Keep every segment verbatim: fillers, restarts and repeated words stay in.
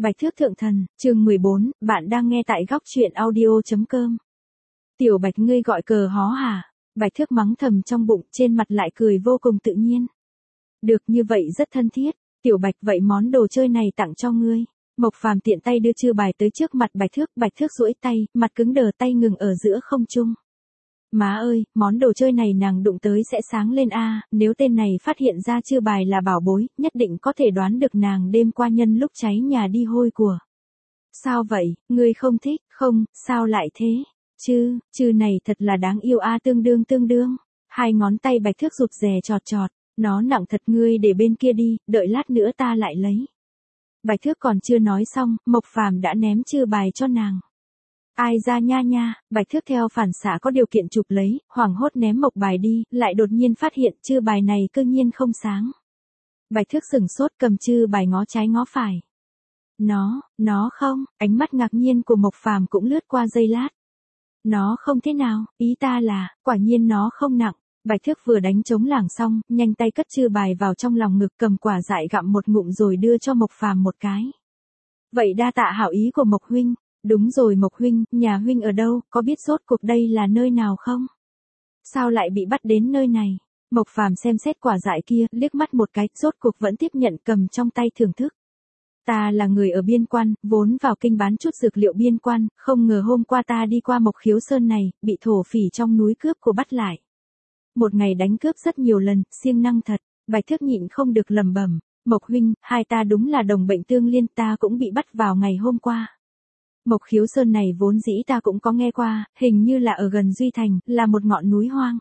Bạch Thước Thượng Thần, chương mười bốn, bạn đang nghe tại góc truyện audio.com. Tiểu Bạch ngươi gọi cờ hó hả? Bạch Thước mắng thầm trong bụng, trên mặt lại cười vô cùng tự nhiên. Được như vậy rất thân thiết, Tiểu Bạch vậy món đồ chơi này tặng cho ngươi. Mộc Phàm tiện tay đưa chư bài tới trước mặt Bạch Thước, Bạch Thước duỗi tay, mặt cứng đờ tay ngừng ở giữa không trung. Má ơi, món đồ chơi này nàng đụng tới sẽ sáng lên a, nếu tên này phát hiện ra chư bài là bảo bối, nhất định có thể đoán được nàng đêm qua nhân lúc cháy nhà đi hôi của. Sao vậy, ngươi không thích, không, sao lại thế? Chư, chư này thật là đáng yêu a, tương đương tương đương. Hai ngón tay Bạch Thước rụt rè chọt chọt, nó nặng thật, ngươi để bên kia đi, đợi lát nữa ta lại lấy. Bạch Thước còn chưa nói xong, Mộc Phàm đã ném chư bài cho nàng. Ai ra nha nha, Bạch Thước theo phản xạ có điều kiện chụp lấy, hoảng hốt ném mộc bài đi, lại đột nhiên phát hiện chư bài này cơ nhiên không sáng. Bạch Thước sửng sốt cầm chư bài ngó trái ngó phải. Nó, nó không, ánh mắt ngạc nhiên của Mộc Phàm cũng lướt qua giây lát. Nó không thế nào, ý ta là, quả nhiên nó không nặng. Bạch Thước vừa đánh trống lảng xong, nhanh tay cất chư bài vào trong lòng ngực, cầm quả dại gặm một ngụm rồi đưa cho Mộc Phàm một cái. Vậy đa tạ hảo ý của Mộc huynh. Đúng rồi Mộc huynh, nhà huynh ở đâu, có biết rốt cuộc đây là nơi nào không? Sao lại bị bắt đến nơi này? Mộc Phàm xem xét quả dại kia, liếc mắt một cái, rốt cuộc vẫn tiếp nhận cầm trong tay thưởng thức. Ta là người ở biên quan, vốn vào kinh bán chút dược liệu biên quan, không ngờ hôm qua ta đi qua Mộc Khiếu Sơn này, bị thổ phỉ trong núi cướp của bắt lại. Một ngày đánh cướp rất nhiều lần, siêng năng thật. Bạch Thước nhịn không được lẩm bẩm, Mộc huynh, hai ta đúng là đồng bệnh tương liên, ta cũng bị bắt vào ngày hôm qua. Mộc Khiếu Sơn này vốn dĩ ta cũng có nghe qua, hình như là ở gần Duy Thành, là một ngọn núi hoang.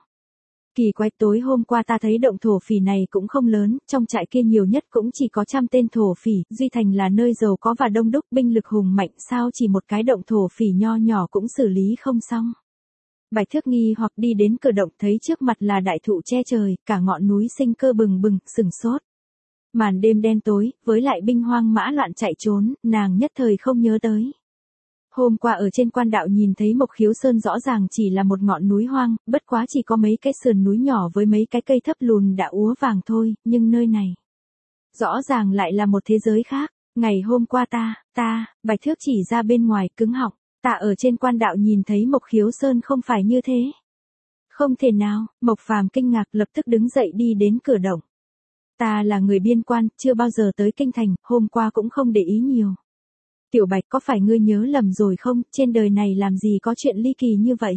Kỳ quái, tối hôm qua ta thấy động thổ phỉ này cũng không lớn, trong trại kia nhiều nhất cũng chỉ có trăm tên thổ phỉ, Duy Thành là nơi giàu có và đông đúc, binh lực hùng mạnh, sao chỉ một cái động thổ phỉ nho nhỏ cũng xử lý không xong. Bạch Thước nghi hoặc đi đến cửa động, thấy trước mặt là đại thụ che trời, cả ngọn núi sinh cơ bừng bừng, sừng sốt. Màn đêm đen tối, với lại binh hoang mã loạn chạy trốn, nàng nhất thời không nhớ tới. Hôm qua ở trên quan đạo nhìn thấy Mộc Khiếu Sơn rõ ràng chỉ là một ngọn núi hoang, bất quá chỉ có mấy cái sườn núi nhỏ với mấy cái cây thấp lùn đã úa vàng thôi, nhưng nơi này rõ ràng lại là một thế giới khác. Ngày hôm qua ta, ta, Bạch Thước chỉ ra bên ngoài, cứng họng, ta ở trên quan đạo nhìn thấy Mộc Khiếu Sơn không phải như thế. Không thể nào, Mộc Phàm kinh ngạc lập tức đứng dậy đi đến cửa động. Ta là người biên quan, chưa bao giờ tới kinh thành, hôm qua cũng không để ý nhiều. Tiểu Bạch, có phải ngươi nhớ lầm rồi không, trên đời này làm gì có chuyện ly kỳ như vậy?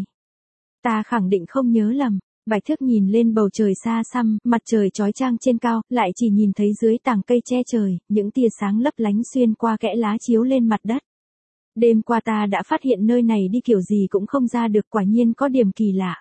Ta khẳng định không nhớ lầm. Bạch Thước nhìn lên bầu trời xa xăm, mặt trời chói chang trên cao, lại chỉ nhìn thấy dưới tàng cây che trời, những tia sáng lấp lánh xuyên qua kẽ lá chiếu lên mặt đất. Đêm qua ta đã phát hiện nơi này đi kiểu gì cũng không ra được, quả nhiên có điểm kỳ lạ.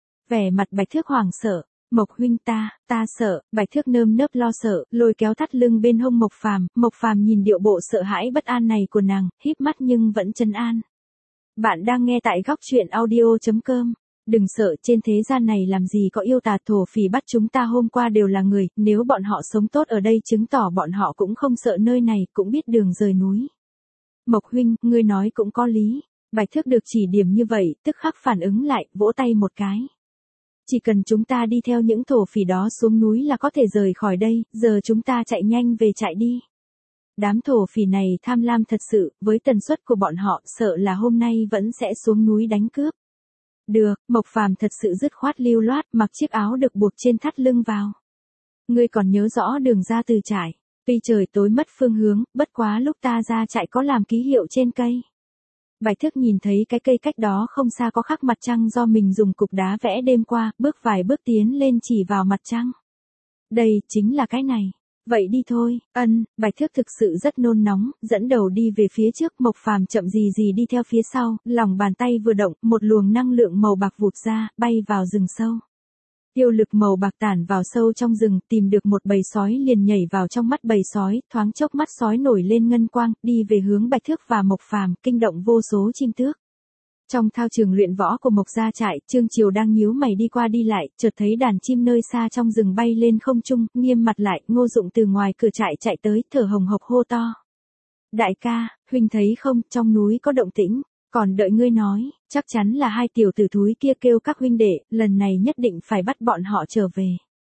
Vẻ mặt Bạch Thước hoảng sợ. Mộc huynh, ta, ta sợ. Bạch Thước nơm nớp lo sợ, lôi kéo thắt lưng bên hông Mộc Phàm. Mộc Phàm nhìn điệu bộ sợ hãi bất an này của nàng, híp mắt nhưng vẫn trấn an. Bạn đang nghe tại góc truyện audio.com. Đừng sợ, trên thế gian này làm gì có yêu tà, thổ phỉ bắt chúng ta hôm qua đều là người, nếu bọn họ sống tốt ở đây chứng tỏ bọn họ cũng không sợ nơi này, cũng biết đường rời núi. Mộc huynh, ngươi nói cũng có lý. Bạch Thước được chỉ điểm như vậy, tức khắc phản ứng lại, vỗ tay một cái. Chỉ cần chúng ta đi theo những thổ phỉ đó xuống núi là có thể rời khỏi đây, giờ chúng ta chạy nhanh về chạy đi. Đám thổ phỉ này tham lam thật sự, với tần suất của bọn họ sợ là hôm nay vẫn sẽ xuống núi đánh cướp. Được, Mộc Phàm thật sự dứt khoát lưu loát, mặc chiếc áo được buộc trên thắt lưng vào. Ngươi còn nhớ rõ đường ra từ trại, tuy trời tối mất phương hướng, bất quá lúc ta ra trại có làm ký hiệu trên cây. Bạch Thước nhìn thấy cái cây cách đó không xa có khắc mặt trăng do mình dùng cục đá vẽ đêm qua, bước vài bước tiến lên chỉ vào mặt trăng. Đây, chính là cái này. Vậy đi thôi, ân, Bạch Thước thực sự rất nôn nóng, dẫn đầu đi về phía trước, Mộc Phàm chậm gì gì đi theo phía sau, lòng bàn tay vừa động, một luồng năng lượng màu bạc vụt ra, bay vào rừng sâu. Tiêu lực màu bạc tản vào sâu trong rừng, tìm được một bầy sói liền nhảy vào trong mắt bầy sói, thoáng chốc mắt sói nổi lên ngân quang, đi về hướng Bạch Thước và Mộc Phàm, kinh động vô số chim tước. Trong thao trường luyện võ của Mộc gia trại, Trương Triều đang nhíu mày đi qua đi lại, chợt thấy đàn chim nơi xa trong rừng bay lên không trung, nghiêm mặt lại, Ngô Dụng từ ngoài cửa trại chạy tới, thở hồng hộc hô to. Đại ca, huynh thấy không, trong núi có động tĩnh. Còn đợi ngươi nói, chắc chắn là hai tiểu tử thúi kia kêu các huynh đệ, lần này nhất định phải bắt bọn họ trở về.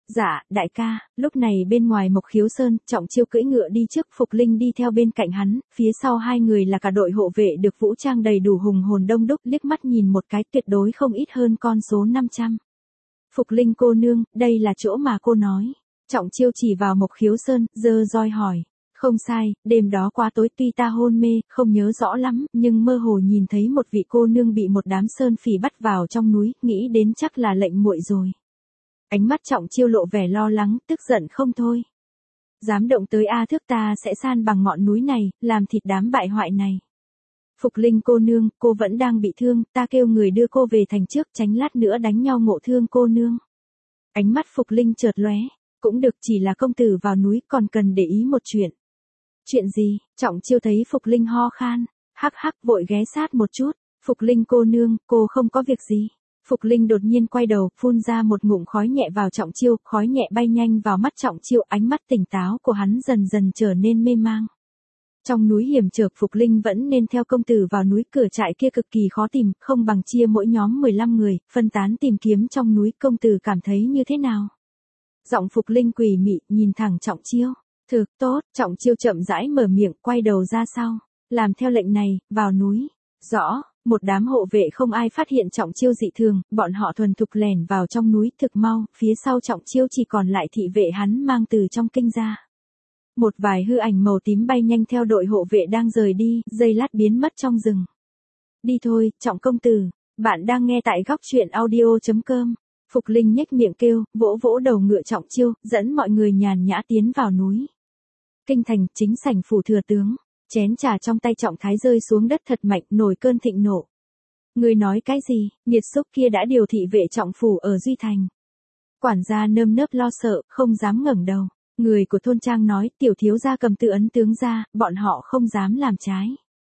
Dạ, đại ca. Lúc này bên ngoài Mộc Khiếu Sơn, Trọng Chiêu cưỡi ngựa đi trước, Phục Linh đi theo bên cạnh hắn, phía sau hai người là cả đội hộ vệ được vũ trang đầy đủ hùng hồn đông đúc, liếc mắt nhìn một cái tuyệt đối không ít hơn con số năm trăm. Phục Linh cô nương, đây là chỗ mà cô nói. Trọng Chiêu chỉ vào Mộc Khiếu Sơn, giơ roi hỏi. Không sai, đêm đó quá tối tuy ta hôn mê, không nhớ rõ lắm, nhưng mơ hồ nhìn thấy một vị cô nương bị một đám sơn phỉ bắt vào trong núi, nghĩ đến chắc là lệnh muội rồi. Ánh mắt Trọng Chiêu lộ vẻ lo lắng, tức giận không thôi. Dám động tới A Thước ta sẽ san bằng ngọn núi này, làm thịt đám bại hoại này. Phục Linh cô nương, cô vẫn đang bị thương, ta kêu người đưa cô về thành trước, tránh lát nữa đánh nhau ngộ thương cô nương. Ánh mắt Phục Linh chợt lóe, cũng được, chỉ là công tử vào núi còn cần để ý một chuyện. Chuyện gì? Trọng Chiêu thấy Phục Linh ho khan, hắc hắc vội ghé sát một chút. Phục Linh cô nương, cô không có việc gì. Phục Linh đột nhiên quay đầu, phun ra một ngụm khói nhẹ vào Trọng Chiêu, khói nhẹ bay nhanh vào mắt Trọng Chiêu, ánh mắt tỉnh táo của hắn dần dần trở nên mê mang. Trong núi hiểm trở, Phục Linh vẫn nên theo công tử vào núi, cửa trại kia cực kỳ khó tìm, không bằng chia mỗi nhóm mười lăm người, phân tán tìm kiếm trong núi, công tử cảm thấy như thế nào? Giọng Phục Linh quỷ mị, nhìn thẳng Trọng Chiêu. Thực tốt, Trọng Chiêu chậm rãi mở miệng, quay đầu ra sau. Làm theo lệnh này, vào núi. Rõ, một đám hộ vệ không ai phát hiện Trọng Chiêu dị thường, bọn họ thuần thục lẻn vào trong núi, thực mau, phía sau Trọng Chiêu chỉ còn lại thị vệ hắn mang từ trong kinh ra. Một vài hư ảnh màu tím bay nhanh theo đội hộ vệ đang rời đi, giây lát biến mất trong rừng. Đi thôi, Trọng công tử, bạn đang nghe tại góc truyện audio chấm com. Phục Linh nhếch miệng kêu, vỗ vỗ đầu ngựa Trọng Chiêu, dẫn mọi người nhàn nhã tiến vào núi. Kinh thành, chính sảnh phủ thừa tướng, chén trà trong tay Trọng Thái rơi xuống đất thật mạnh, nổi cơn thịnh nộ. Người nói cái gì? Nghiệt xúc kia đã điều thị vệ Trọng phủ ở Duy Thành. Quản gia nơm nớp lo sợ, không dám ngẩng đầu. Người của thôn trang nói, tiểu thiếu gia cầm tự ấn tướng ra, bọn họ không dám làm trái.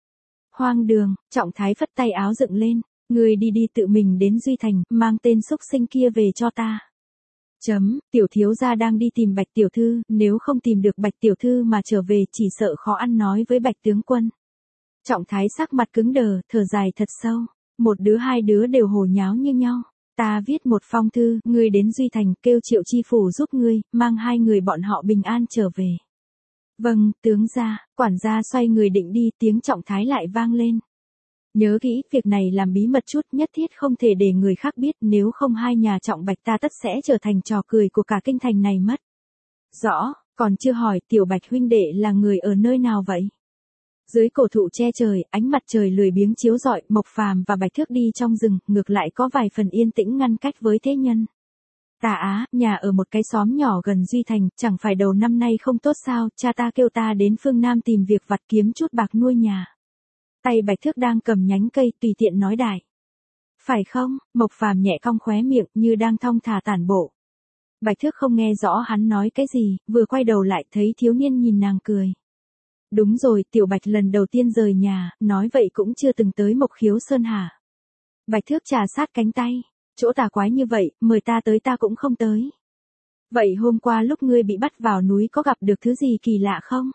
Hoang đường, Trọng Thái phất tay áo dựng lên. Người đi đi tự mình đến Duy Thành, mang tên xúc sinh kia về cho ta. Chấm, tiểu thiếu gia đang đi tìm Bạch tiểu thư, nếu không tìm được Bạch tiểu thư mà trở về chỉ sợ khó ăn nói với Bạch tướng quân. Trọng Thái sắc mặt cứng đờ, thở dài thật sâu. Một đứa hai đứa đều hồ nháo như nhau. Ta viết một phong thư, ngươi đến Duy Thành, kêu Triệu chi phủ giúp ngươi, mang hai người bọn họ bình an trở về. Vâng, tướng gia. Quản gia xoay người định đi, tiếng Trọng Thái lại vang lên. Nhớ kỹ, việc này làm bí mật chút, nhất thiết không thể để người khác biết, nếu không hai nhà Trọng Bạch ta tất sẽ trở thành trò cười của cả kinh thành này mất. Rõ, còn chưa hỏi, tiểu Bạch huynh đệ là người ở nơi nào vậy? Dưới cổ thụ che trời, ánh mặt trời lười biếng chiếu rọi, Mộc Phàm và Bạch Thước đi trong rừng, ngược lại có vài phần yên tĩnh ngăn cách với thế nhân. Tà Á, nhà ở một cái xóm nhỏ gần Duy Thành, chẳng phải đầu năm nay không tốt sao, cha ta kêu ta đến phương Nam tìm việc vặt kiếm chút bạc nuôi nhà. Tay Bạch Thước đang cầm nhánh cây, tùy tiện nói đại. Phải không? Mộc Phàm nhẹ cong khóe miệng, như đang thong thả tản bộ. Bạch Thước không nghe rõ hắn nói cái gì, vừa quay đầu lại thấy thiếu niên nhìn nàng cười. Đúng rồi, tiểu Bạch lần đầu tiên rời nhà, nói vậy cũng chưa từng tới Mộc Khiếu Sơn hả? Bạch Thước trà sát cánh tay. Chỗ tà quái như vậy, mời ta tới ta cũng không tới. Vậy hôm qua lúc ngươi bị bắt vào núi có gặp được thứ gì kỳ lạ không?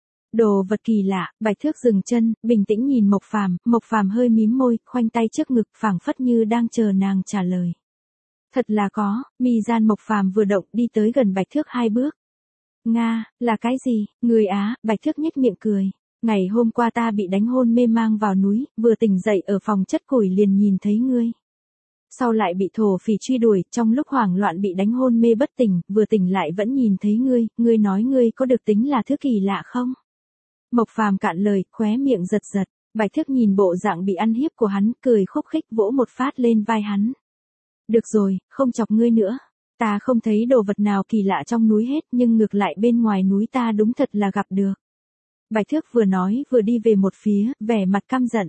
Đồ vật kỳ lạ. Bạch Thước dừng chân, bình tĩnh nhìn Mộc Phàm, Mộc Phàm hơi mím môi, khoanh tay trước ngực, phảng phất như đang chờ nàng trả lời. Thật là có. Mi gian Mộc Phàm vừa động, đi tới gần Bạch Thước hai bước. Nga, là cái gì? Người Á. Bạch Thước nhếch miệng cười. Ngày hôm qua ta bị đánh hôn mê mang vào núi, vừa tỉnh dậy ở phòng chất củi liền nhìn thấy ngươi. Sau lại bị thổ phỉ truy đuổi, trong lúc hoảng loạn bị đánh hôn mê bất tỉnh, vừa tỉnh lại vẫn nhìn thấy ngươi, ngươi nói ngươi có được tính là thứ kỳ lạ không? Mộc Phàm cạn lời, khóe miệng giật giật. Bạch Thước nhìn bộ dạng bị ăn hiếp của hắn, cười khúc khích vỗ một phát lên vai hắn. Được rồi, không chọc ngươi nữa. Ta không thấy đồ vật nào kỳ lạ trong núi hết, nhưng ngược lại bên ngoài núi ta đúng thật là gặp được. Bạch Thước vừa nói vừa đi về một phía, vẻ mặt căm giận.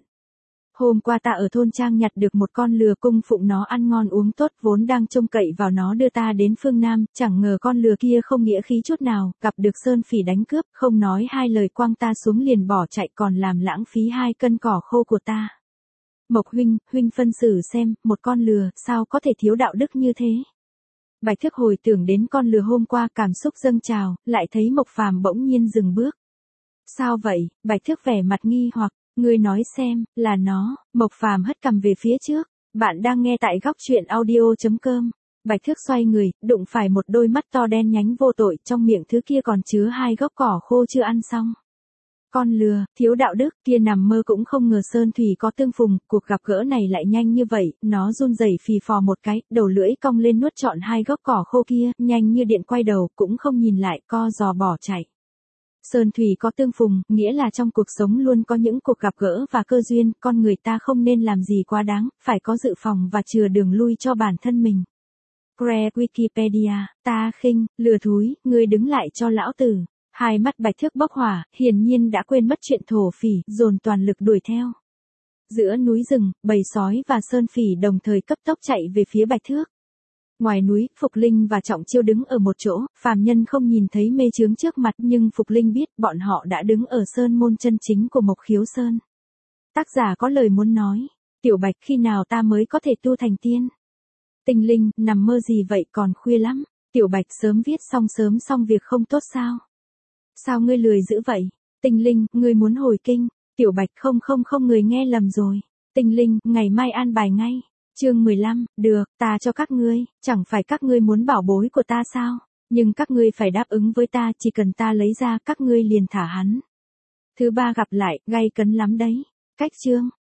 Hôm qua ta ở thôn trang nhặt được một con lừa, cung phụng nó ăn ngon uống tốt, vốn đang trông cậy vào nó đưa ta đến phương Nam, chẳng ngờ con lừa kia không nghĩa khí chút nào, gặp được sơn phỉ đánh cướp, không nói hai lời quăng ta xuống liền bỏ chạy, còn làm lãng phí hai cân cỏ khô của ta. Mộc huynh, huynh phân xử xem, một con lừa, sao có thể thiếu đạo đức như thế? Bạch Thước hồi tưởng đến con lừa hôm qua, cảm xúc dâng trào, lại thấy Mộc Phàm bỗng nhiên dừng bước. Sao vậy? Bạch Thước vẻ mặt nghi hoặc. Ngươi nói xem, là nó. Mộc Phàm hất cằm về phía trước. Bạn đang nghe tại góc truyện audio chấm com. Bạch Thước xoay người, đụng phải một đôi mắt to đen nhánh vô tội, trong miệng thứ kia còn chứa hai gốc cỏ khô chưa ăn xong. Con lừa, thiếu đạo đức, kia nằm mơ cũng không ngờ Sơn Thủy có tương phùng, cuộc gặp gỡ này lại nhanh như vậy, nó run rẩy phì phò một cái, đầu lưỡi cong lên nuốt trọn hai gốc cỏ khô kia, nhanh như điện quay đầu, cũng không nhìn lại, co giò bỏ chạy. Sơn Thủy có tương phùng, nghĩa là trong cuộc sống luôn có những cuộc gặp gỡ và cơ duyên, con người ta không nên làm gì quá đáng, phải có dự phòng và chừa đường lui cho bản thân mình. Cre Wikipedia, ta khinh, lừa thúi, ngươi đứng lại cho lão tử. Hai mắt Bạch Thước bốc hỏa, hiển nhiên đã quên mất chuyện thổ phỉ, dồn toàn lực đuổi theo. Giữa núi rừng, bầy sói và Sơn Phỉ đồng thời cấp tốc chạy về phía Bạch Thước. Ngoài núi, Phục Linh và Trọng Chiêu đứng ở một chỗ, phàm nhân không nhìn thấy mê chướng trước mặt nhưng Phục Linh biết bọn họ đã đứng ở sơn môn chân chính của Mộc Khiếu Sơn. Tác giả có lời muốn nói, Tiểu Bạch khi nào ta mới có thể tu thành tiên? Tinh Linh, nằm mơ gì vậy còn khuya lắm, Tiểu Bạch sớm viết xong sớm xong việc không tốt sao? Sao ngươi lười dữ vậy? Tinh Linh, ngươi muốn hồi kinh. Tiểu Bạch không không không người nghe lầm rồi. Tinh Linh, ngày mai an bài ngay. Chương mười lăm, được, ta cho các ngươi, chẳng phải các ngươi muốn bảo bối của ta sao? Nhưng các ngươi phải đáp ứng với ta, chỉ cần ta lấy ra, các ngươi liền thả hắn. Thứ ba gặp lại, gay cấn lắm đấy. Cách chương.